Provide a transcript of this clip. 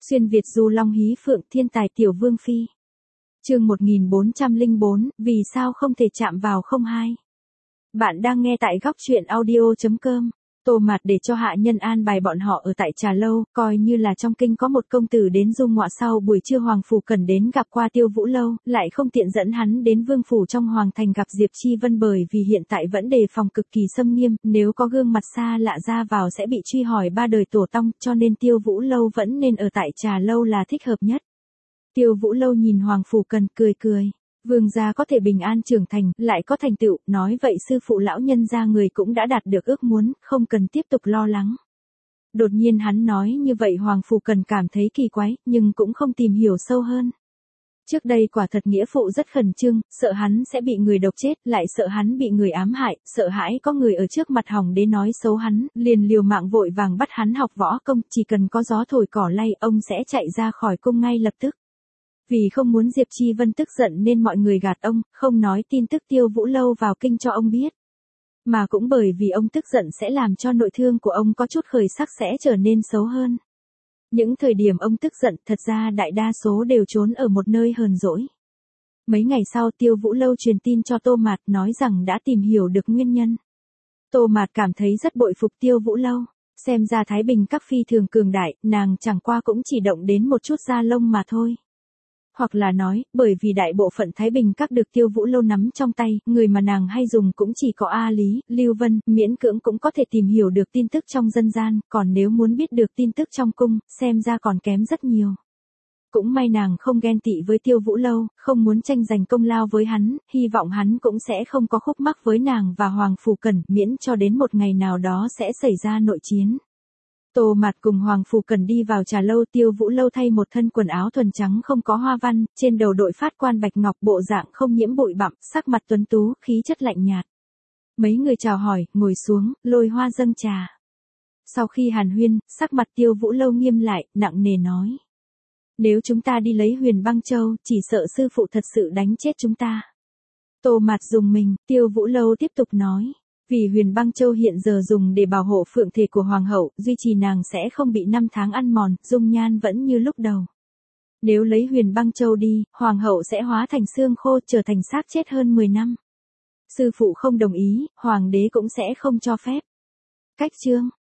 Xuyên Việt du long hí phượng thiên tài tiểu vương phi. Chương 1404, vì sao không thể chạm vào không hai. Bạn đang nghe tại góc truyện audio.com. Tô Mạt để cho hạ nhân an bài bọn họ ở tại trà lâu, coi như là trong kinh có một công tử đến du ngoại sau buổi trưa Hoàng Phủ Cần đến gặp qua Tiêu Vũ Lâu, lại không tiện dẫn hắn đến vương phủ trong Hoàng Thành gặp Diệp Chi Vân bởi vì hiện tại vẫn đề phòng cực kỳ xâm nghiêm, nếu có gương mặt xa lạ ra vào sẽ bị truy hỏi ba đời tổ tông, cho nên Tiêu Vũ Lâu vẫn nên ở tại trà lâu là thích hợp nhất. Tiêu Vũ Lâu nhìn Hoàng Phủ Cần cười cười. Vương gia có thể bình an trưởng thành, lại có thành tựu, nói vậy sư phụ lão nhân gia người cũng đã đạt được ước muốn, không cần tiếp tục lo lắng. Đột nhiên hắn nói như vậy Hoàng Phủ Cần cảm thấy kỳ quái, nhưng cũng không tìm hiểu sâu hơn. Trước đây quả thật nghĩa phụ rất khẩn trương, sợ hắn sẽ bị người độc chết, lại sợ hắn bị người ám hại, sợ hãi có người ở trước mặt hỏng đế nói xấu hắn, liền liều mạng vội vàng bắt hắn học võ công, chỉ cần có gió thổi cỏ lay, ông sẽ chạy ra khỏi cung ngay lập tức. Vì không muốn Diệp Chi Vân tức giận nên mọi người gạt ông, không nói tin tức Tiêu Vũ Lâu vào kinh cho ông biết. Mà cũng bởi vì ông tức giận sẽ làm cho nội thương của ông có chút khởi sắc sẽ trở nên xấu hơn. Những thời điểm ông tức giận thật ra đại đa số đều trốn ở một nơi hờn dỗi. Mấy ngày sau Tiêu Vũ Lâu truyền tin cho Tô Mạt nói rằng đã tìm hiểu được nguyên nhân. Tô Mạt cảm thấy rất bội phục Tiêu Vũ Lâu. Xem ra Thái Bình các phi thường cường đại, nàng chẳng qua cũng chỉ động đến một chút da lông mà thôi. Hoặc là nói, bởi vì đại bộ phận Thái Bình các được Tiêu Vũ Lâu nắm trong tay, người mà nàng hay dùng cũng chỉ có A Lý, Lưu Vân, miễn cưỡng cũng có thể tìm hiểu được tin tức trong dân gian, còn nếu muốn biết được tin tức trong cung, xem ra còn kém rất nhiều. Cũng may nàng không ghen tị với Tiêu Vũ Lâu, không muốn tranh giành công lao với hắn, hy vọng hắn cũng sẽ không có khúc mắc với nàng và Hoàng Phủ Cần, miễn cho đến một ngày nào đó sẽ xảy ra nội chiến. Tô Mạt cùng Hoàng Phủ Cần đi vào trà lâu, Tiêu Vũ Lâu thay một thân quần áo thuần trắng không có hoa văn, trên đầu đội phát quan bạch ngọc, bộ dạng không nhiễm bụi bặm, sắc mặt tuấn tú, khí chất lạnh nhạt. Mấy người chào hỏi, ngồi xuống, lôi hoa dâng trà. Sau khi hàn huyên, sắc mặt Tiêu Vũ Lâu nghiêm lại, nặng nề nói. Nếu chúng ta đi lấy Huyền Băng Châu, chỉ sợ sư phụ thật sự đánh chết chúng ta. Tô Mạt dùng mình, Tiêu Vũ Lâu tiếp tục nói. Vì Huyền Băng Châu hiện giờ dùng để bảo hộ phượng thể của Hoàng hậu, duy trì nàng sẽ không bị 5 tháng ăn mòn, dung nhan vẫn như lúc đầu. Nếu lấy Huyền Băng Châu đi, Hoàng hậu sẽ hóa thành xương khô, trở thành xác chết hơn 10 năm. Sư phụ không đồng ý, Hoàng đế cũng sẽ không cho phép. Cách chương.